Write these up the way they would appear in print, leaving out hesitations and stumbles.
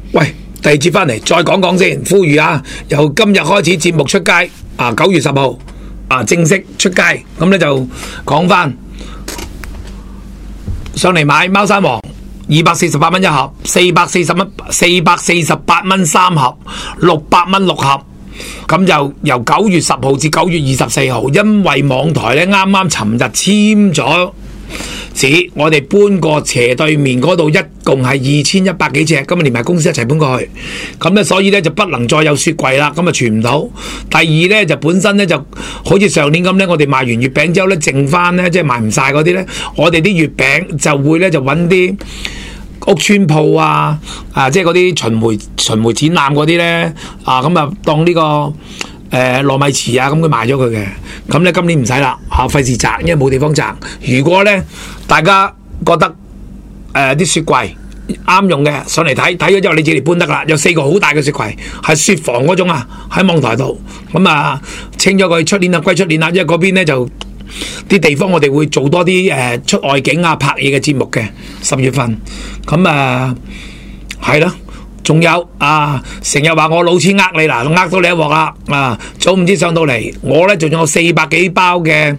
喂，第二節翻嚟再講講先，呼籲啊，由今日開始節目出街啊，9月10號啊正式出街，咁咧就講翻上嚟買貓山王248蚊一盒，448蚊3盒，600蚊6盒。咁就由9月10號至9月24號，因為網台咧啱啱尋日簽咗紙，我哋搬過斜對面嗰度，一共係2100幾尺，咁啊連埋公司一齊搬過去，咁咧所以咧就不能再有雪櫃啦，咁啊存唔到。第二咧就本身咧就好似上年咁咧，我哋賣完月餅之後咧，剩翻咧即係賣唔晒嗰啲咧，我哋啲月餅就會咧就揾啲屋村鋪啊，即係嗰啲巡迴展覽嗰啲咧，咁啊當呢個糯米糍啊，咁佢賣咗佢嘅。咁咧今年唔使啦，費事擲，因為冇地方擲。如果咧大家覺得啲雪櫃啱用嘅，上嚟睇咗之後，你自己搬得啦。有4個好大嘅雪櫃，係雪房嗰種啊，喺網台度。咁啊清咗佢，出年啊歸出年啦，因為嗰邊咧就啲地方我哋會做多啲出外景啊拍嘢嘅節目嘅10月份。咁係咯。仲有成日話我老千呃你嗱，呃到你一鑊啦早唔知上到嚟，我咧仲有400幾包嘅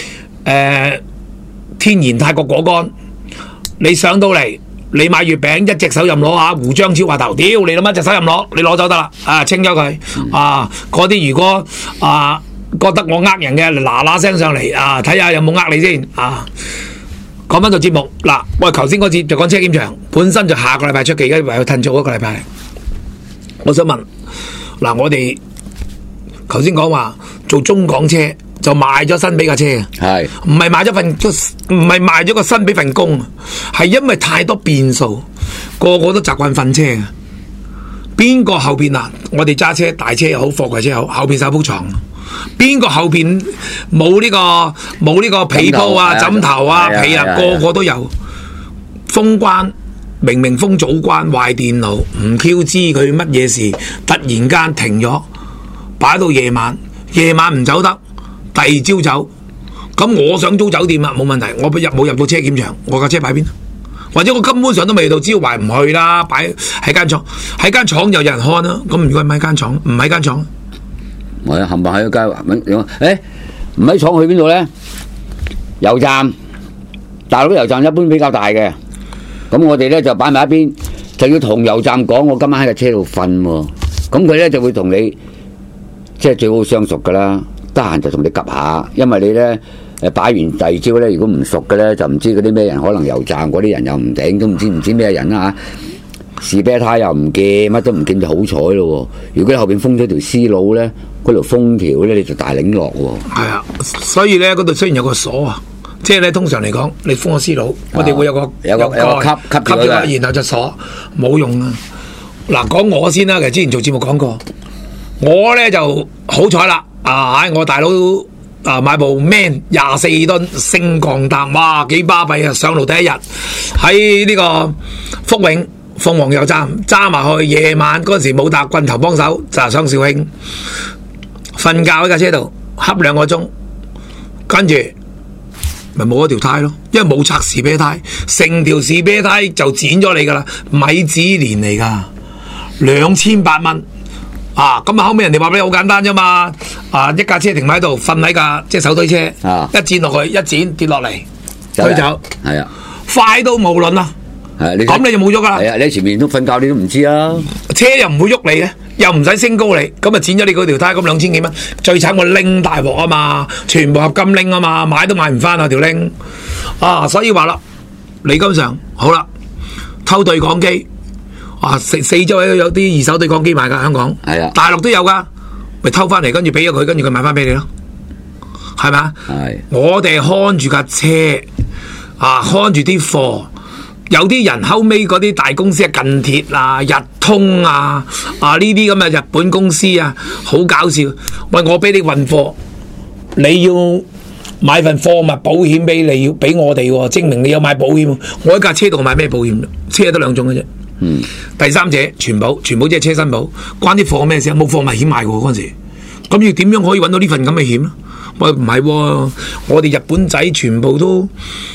天然泰國果乾，你上到嚟你買月餅一隻手任攞下，胡張超話頭，屌你諗一隻手任攞，你攞走得啦，清咗佢嗰啲如果覺得我呃人嘅，嗱嗱聲上嚟睇下有冇呃你先講翻個節目嗱，我頭先嗰節就講車檢場，本身就下個禮拜出嘅，而家唯有褪早一個禮拜。我想問嗱，我哋頭先講話做中港車就賣咗新俾架車嘅，係唔係賣咗個新俾份工？係因為太多變數，個個都習慣瞓車嘅。邊個後邊我哋揸車大車又好，貨櫃車又好，後邊手鋪床。邊個後邊冇呢個被鋪枕頭被個個都有。封關明明封早關，壞電腦唔 Q 知佢乜嘢事，突然間停咗，擺到夜晚唔走得，第二朝走。咁我想租酒店冇問題，我冇入到車檢場，我架車擺邊？或者我根本上都未到，只要壞唔去啦，擺喺間廠，喺間廠又有人看啦。咁如果唔喺間廠，唔喺間廠。 我冚唪唥喺街唔喺廠去邊度咧？油站，大陸啲油站一般比較大嘅，咁我哋咧就擺埋一邊，就要同油站講，我今晚喺架車度瞓喎。咁佢咧就會同你，即係最好相熟噶啦，得閒就同你夾下，因為你咧擺完第二朝咧，如果唔熟嘅咧，就唔知嗰啲咩人，可能油站嗰啲人又唔頂，都唔知咩人啦士啤胎又唔見，乜都唔見就好彩咯。如果你後邊封咗條絲路咧，嗰條封條咧你就大領落喎。係所以咧嗰度雖然有個鎖即係咧通常嚟講，你封個絲路，我哋會有個吸咗，然後就鎖，冇用啊。嗱，講我先啦，其實之前做節目講過，我咧就好彩啦，我大佬買部 Man 24噸升降擔，哇幾巴閉啊！上路第一日喺呢個福永鳳凰油站揸埋去，夜晚嗰陣時冇搭棍頭幫手，就係上肇慶瞓覺喺架車度恰2個鐘，跟住咪冇咗條胎咯，因為冇拆士啤胎，成條士啤胎就剪咗你噶啦，米芝蓮嚟噶，2800蚊咁後尾人哋話俾你好簡單啫嘛，一架車停喺度，瞓喺架即係手推車，一剪落去，一剪跌落嚟推走， 係快到無論啦。咁你就冇喐噶啦。 你喺前面都瞓覺，你都唔知啊。 車又唔會喐你嘅，又唔使升高你，咁啊剪咗你嗰條胎，咁2000幾蚊。最慘我拎大鑊啊嘛，全部合金拎啊嘛，買都買唔翻啊條拎。所以話啦，李金常好啦，偷對講機，四周圍都有啲二手對講機賣噶，香港大陸都有噶，咪偷翻嚟，跟住俾咗佢，跟住佢賣翻俾你咯，係咪？我哋看住架車，看住啲貨。有啲人後尾嗰啲大公司近鐵日通呢啲咁嘅日本公司好搞笑。喂，我俾你運貨，你要買份貨物保險俾你，要俾我哋喎，證明你有買保險。我喺架車度買咩保險？車得2種嘅啫。第三者全保即係車身保，關啲貨咩事？冇貨物險買嘅嗰陣時，咁要點樣可以揾到呢份咁嘅險咧？喂，唔係喎，我哋日本仔全部都。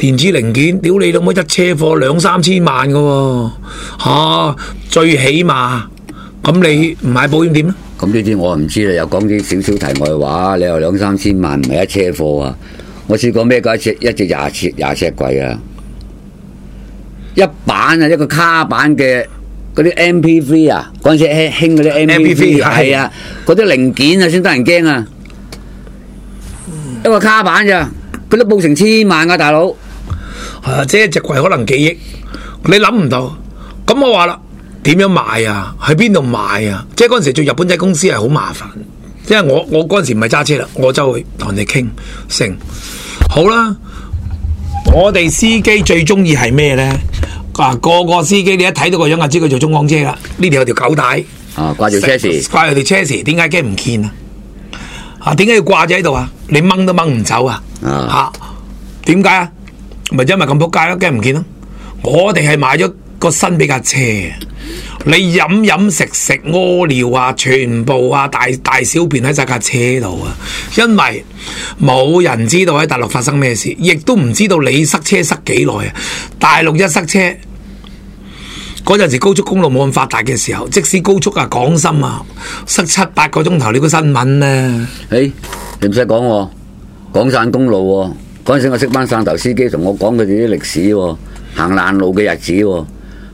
電子零件，屌你老母一車貨2、3千萬嘅喎，最起碼，咁你唔買保險點咧？ 咁呢啲我唔知啦，又講啲少少題外話，你又2、3千萬唔係一車貨啊！我試過孭過一隻20尺櫃啊，一版啊，一個卡版嘅嗰啲 MP3 啊，嗰陣時興嗰啲 MP3 係啊，嗰啲零件啊先得人驚啊！一個卡版咋，佢都報成千萬噶，大佬。 即係一隻櫃可能幾億，你諗唔到。咁我話啦，點樣買啊？喺邊度買啊？即係嗰陣時做日本仔公司係好麻煩，因為我嗰陣時唔係揸車啦，我就會同人哋傾成。好啦，我哋司機最中意係咩咧？個司機你一睇到個樣就知佢做中港車啦。呢條有條狗帶掛住車匙， 掛住條車匙，點解驚唔見啊？點解要掛住喺度啊？你掹都掹唔走啊？點解啊？咪因為咁仆街咯，驚唔見咯。我哋係買咗個新比架車，你飲食屙尿啊，全部啊大小便喺晒架車度啊。因為冇人知道喺大陸發生咩事，亦都唔知道你塞車塞幾耐啊。大陸一塞車嗰陣時，高速公路冇咁發達嘅時候，即使高速啊、廣深啊，塞7、8個鐘頭，你個新聞咧。 你唔使講喎，廣汕公路喎，嗰陣時我識班汕頭司機同我講佢哋啲歷史喎，行爛路嘅日子喎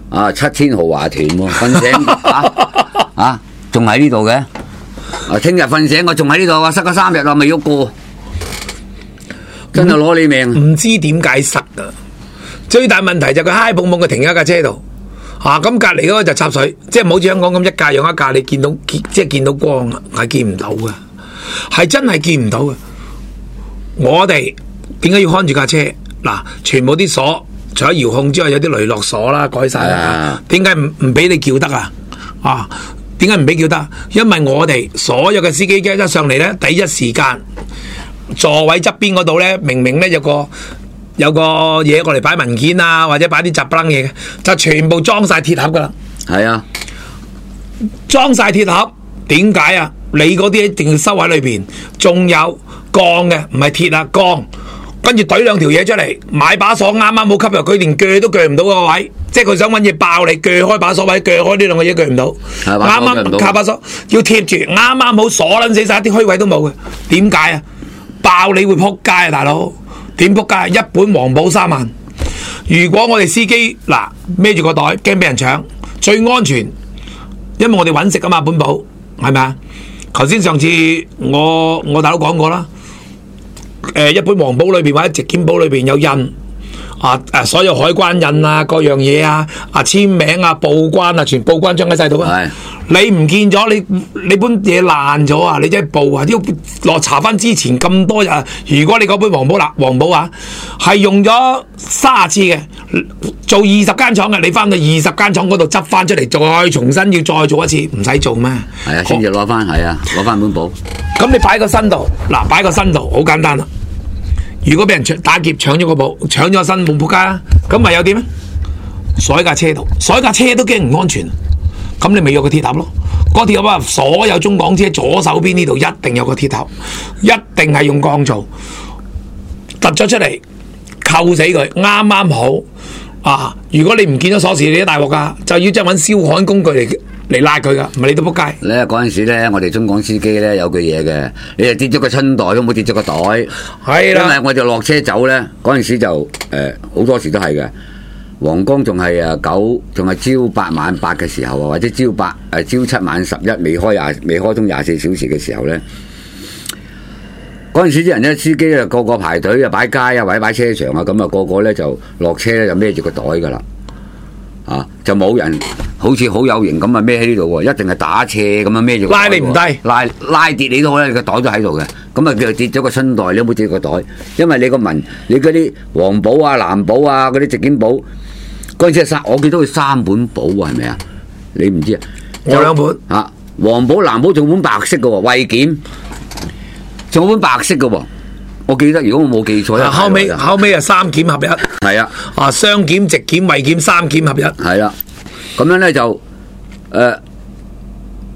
，7天豪華團喎，瞓醒仲喺呢度嘅，聽日瞓醒我仲喺呢度啊，塞咗3日啊，未喐過，真係攞你命。 唔知點解塞啊！最大問題就佢嗨碰碰佢停喺架車度。咁隔籬嗰個就插水，即係唔好似香港咁一架養一架，你即係見到光啊，係見唔到嘅，係真係見唔到嘅。我哋點解要看住架車？嗱，全部啲鎖除咗遙控之外，有啲雷諾鎖啦，改晒啦。點解唔俾你叫得啊？點解唔俾叫得？因為我哋所有嘅司機一上嚟咧，第一時間座位側邊嗰度咧，明明咧有個嘢過嚟擺文件啊，或者擺啲雜不楞嘢嘅，就全部裝晒鐵盒噶啦。係啊，裝晒鐵盒，點解啊？你嗰啲一定要收喺裏邊，仲有鋼嘅，唔係鐵啊，鋼。跟住懟2條嘢出嚟，買把鎖啱啱好吸入，佢連鋸都鋸唔到個位，即係佢想揾嘢爆你，鋸開把鎖位，鋸開呢2個嘢鋸唔到，啱啱卡把鎖要貼住，啱啱好鎖撚死晒，一啲虛位都冇嘅。點解啊？爆你會撲街啊，大佬！點撲街？一本黃簿3萬。如果我哋司機嗱孭住個袋，驚俾人搶，最安全，因為我哋揾食啊嘛，本簿係咪啊？頭先上次我大佬講過啦，一本黃簿裏邊或者直檢簿裏邊有印所有海關印啊，各樣嘢啊，簽名啊，報關啊，全報關張喺晒度啊。你唔見咗，你本嘢爛咗啊！你真係報啊！要落查翻之前咁多日。如果你嗰本黃簿係用咗30次嘅，做20間廠嘅，你翻到20間廠嗰度執翻出嚟，再重新要再做一次，唔使做咩？ 係啊，先至攞翻，係啊，攞翻本簿。 咁你擺個身度，擺個身度好簡單啦。如果俾人打劫搶咗個簿，搶咗身冇仆街啦，咁咪有點咧？鎖喺架車度，鎖喺架車都驚唔安全。咁你咪有個鐵盒咯，嗰鐵盒啊，所有中港車左手邊呢度一定有個鐵盒，一定係用鋼做，突咗出嚟扣死佢，啱啱好如果你唔見咗鎖匙，你都大鑊噶，就要即係揾燒焊工具嚟拉佢噶，唔係你都仆街。 咧嗰陣時咧，我哋中港司機咧有句嘢嘅，你就跌咗個春袋都冇跌咗個袋，係啦，因為我就落車走咧，嗰陣時就好多時都係嘅。皇崗仲係仲係朝8晚8嘅時候啊，或者朝7晚11，未開通24小時嘅時候咧，嗰陣時啲人咧，司機啊個個排隊啊擺街啊或者擺車場啊，咁啊個個咧就落車咧就孭住個袋噶啦，就冇人好似好有型咁啊孭喺呢度喎，一定係打斜咁啊孭住，拉你唔低，拉跌你都好咧，你個袋都喺度嘅，咁啊佢就跌咗個春袋，你有冇跌個袋？因為你你嗰啲黃簿啊、藍簿啊、嗰啲直檢簿。嗰陣時我記得佢3本簿喎，係咪啊？你唔知啊？ 我2本黃簿、藍簿仲有本白色嘅喎，衛檢仲有本白色嘅喎。我記得，如果我冇記錯， 後尾3檢合一。係啊，雙檢、直檢、衛檢3檢合一。 係啦，咁樣咧就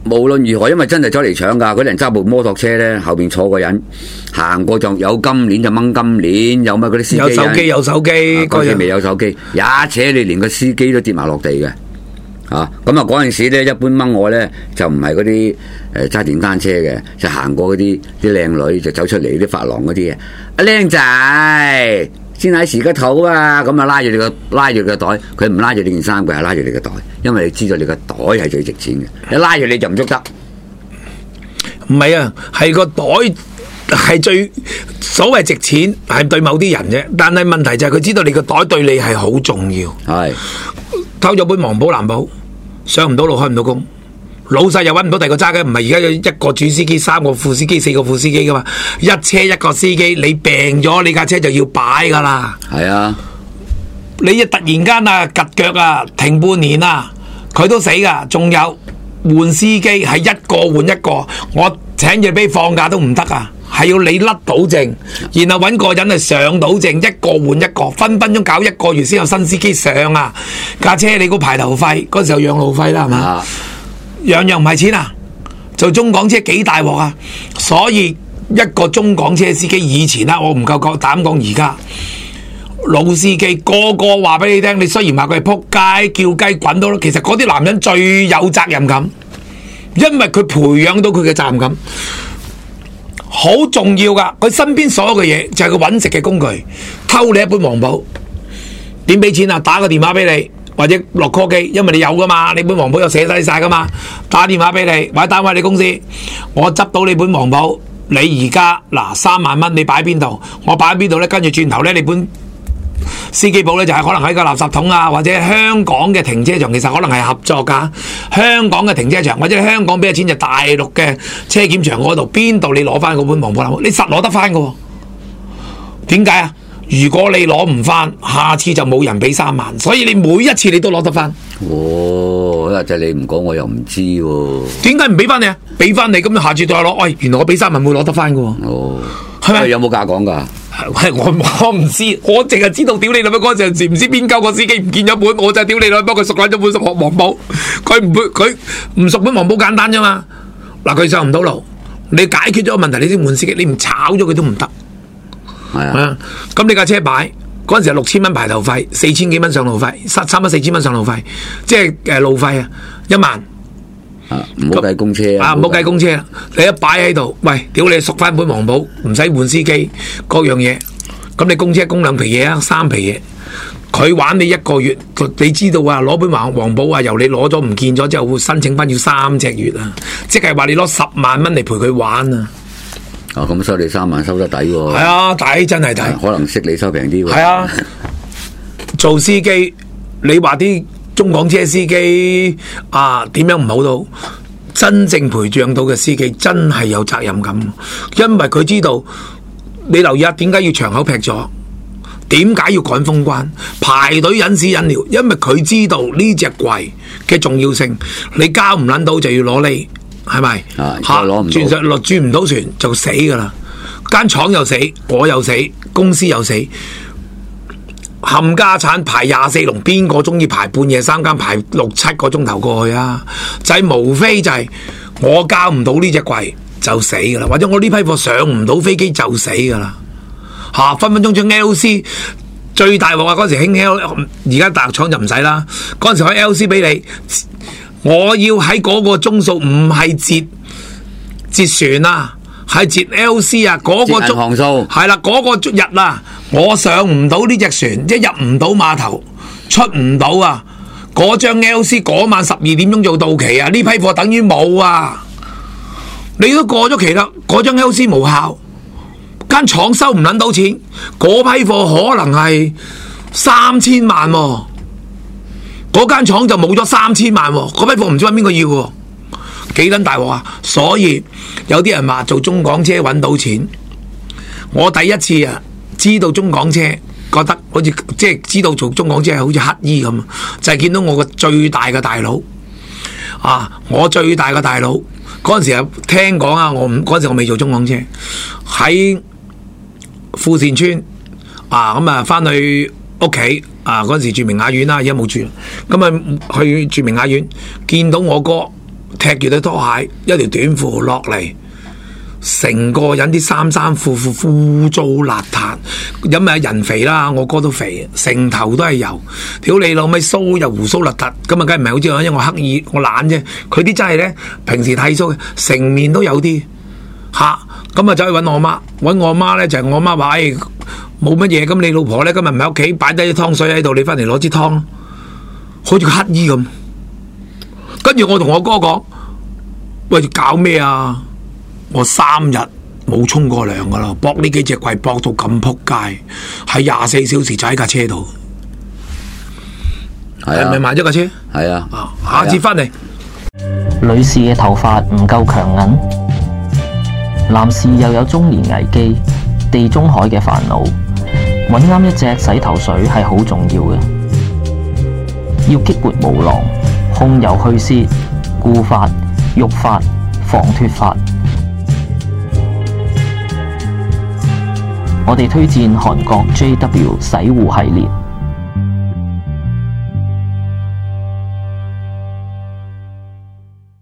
無論如何，因為真係走嚟搶㗎，嗰啲人揸部摩托車咧，後邊坐個人行過就有金鏈就掹金鏈，有乜嗰啲司機有手機， 嗰時未有手機，一扯你連個司機都跌埋落地嘅。咁啊嗰陣時咧，一般掹我咧就唔係嗰啲揸電單車嘅，就行過嗰啲靚女就走出嚟啲髮廊嗰啲嘅，阿靚仔先喺時個肚啊，咁啊拉住你個袋，佢唔拉住你件衫，佢係拉住你個袋，因為你知道你個袋係最值錢嘅，一拉住你就唔喐得。 唔係啊，係個袋係最所謂值錢，係對某啲人啫。但係問題就係佢知道你個袋對你係好重要。 係偷咗本黃寶藍寶，上唔到路開唔到工，老細又揾唔到第二個揸嘅，唔係而家有一個主司機、3個副司機、4個副司機噶嘛，一車一個司機，你病咗你架車就要擺噶啦。 係啊， 你一突然間啊趌腳啊停半年啊，佢都死噶。仲有換司機係一個換一個，我請住俾放假都唔得啊，係要你甩到證，然後揾個人係上到證，一個換一個，分分鐘搞1個月先有新司機上啊。架車你個排頭費嗰時候養路費啦係嘛？樣樣唔係錢啊！做中港車幾大鑊啊！所以一個中港車司機以前啦，我唔夠膽講而家老司機個個話俾你聽，你雖然話佢係仆街叫雞滾到，其實嗰啲男人最有責任感，因為佢培養到佢嘅責任感，好重要噶。佢身邊所有嘅嘢就係佢揾食嘅工具。偷你一本黃寶，點俾錢啊？打個電話俾你。或者落 call 機，因為你有噶嘛，你本黃寶有寫低晒噶嘛，打電話俾你，或者單位你公司，我執到你本黃寶，你而家嗱3萬蚊，你擺邊度？我擺喺邊度咧？跟住轉頭咧，你本司機簿咧就係可能喺個垃圾桶啊，或者香港嘅停車場，其實可能係合作噶。香港嘅停車場或者香港俾嘅錢就大陸嘅車檢場嗰度，邊度你攞翻嗰本黃寶？你實攞得翻噶？點解啊？如果你攞唔翻，下次就冇人俾3萬，所以你每一次你都攞得翻。 哦，就你唔講我又唔知喎。 點解唔俾翻你啊？俾翻你咁，下次再攞。喂，原來我俾3萬會攞得翻噶。 哦， 係咪？ 有冇價講噶？ 我唔知，我淨係知道屌你老母嗰陣時唔知邊鳩個司機唔見咗本，我就屌你老母幫佢贖翻咗本黃寶。佢唔贖本黃寶簡單啫嘛。嗱，佢上唔到路，你解決咗個問題，你先換司機，你唔炒咗佢都唔得。 係啊， 咁你架車擺嗰陣時係6000蚊排頭費，4000幾蚊上路費，差唔多4000蚊上路費，即係路費啊，1萬。 唔好計公車啊，唔好計公車啦，你一擺喺度，喂，屌你贖翻本黃寶，唔使換司機，各樣嘢，咁你公車供2皮嘢啊，3皮嘢，佢玩你1個月，你知道啊，攞本黃寶啊，由你攞咗唔見咗之後，會申請翻要3隻月啊，即係話你攞10萬蚊嚟陪佢玩啊。 咁收你3萬收得抵喎。 係啊，抵真係抵。 可能識你收平啲喎。 係啊，做司機，你話啲中港車司機啊點樣唔好到？真正培養到嘅司機真係有責任感，因為佢知道你留意下點解要長口劈咗，點解要趕封關，排隊忍屎忍尿，因為佢知道呢隻櫃嘅重要性，你交唔撚到就要攞你。係咪？轉唔到船就死噶啦！間廠又死，我又死，公司又死，冚家產排24龍，邊個中意排半夜3更排6、7個鐘頭過去啊？就係無非就係我交唔到呢隻櫃就死噶啦，或者我呢批貨上唔到飛機就死噶啦。分分鐘將 LC 最大鑊啊！嗰時興 L， 而家大陸廠就唔使啦。嗰陣時開 LC 俾你。我要喺嗰個鐘數唔係截船啊，係截 LC 啊，嗰個鐘係啦，嗰個日啊，我上唔到呢隻船，即係入唔到碼頭，出唔到啊，嗰張 LC 嗰晚12點鐘做到期啊，呢批貨等於冇啊，你都過咗期啦，嗰張 LC 無效，間廠收唔捻到錢，嗰批貨可能係3000萬喎。嗰間廠就冇咗3000萬喎，嗰批貨唔知揾邊個要喎，幾撚大鑊啊！所以有啲人話做中港車揾到錢，我第一次啊知道中港車，覺得好似即係知道做中港車係好似乞衣咁，就係見到我個最大嘅大佬啊！我最大嘅大佬嗰陣時啊，聽講啊，嗰陣時我未做中港車，喺富善村啊，咁啊翻去屋企。嗰陣時住明雅苑啦，而家冇住。咁啊去住明雅苑，見到我哥踢住對拖鞋，一條短褲落嚟，成個人啲衫褲污糟邋遢，因為人肥啦，我哥都肥，成頭都係油，屌你老味鬚又胡鬚邋遢，咁啊梗係唔係好知啦，因為我刻意我懶啫，佢啲真係咧平時剃鬚成面都有啲嚇，咁啊走去揾我媽咧就係我媽話冇乜嘢，咁你老婆咧今日唔喺屋企，擺低啲湯水喺度，你翻嚟攞支湯，好似個乞衣咁。跟住我同我哥講：喂，搞咩啊？我3日冇沖過涼噶啦，搏呢幾隻櫃搏到咁撲街，係24小時就喺架車度。係咪買咗架車？ 係啊。 下次翻嚟。 女士嘅頭髮唔夠強硬，男士又有中年危機、地中海嘅煩惱，揾啱一隻洗頭水係好重要嘅。要激活毛囊，控油去屑、固髮、育髮、防脫髮。我哋推薦韓國 JW 洗護系列。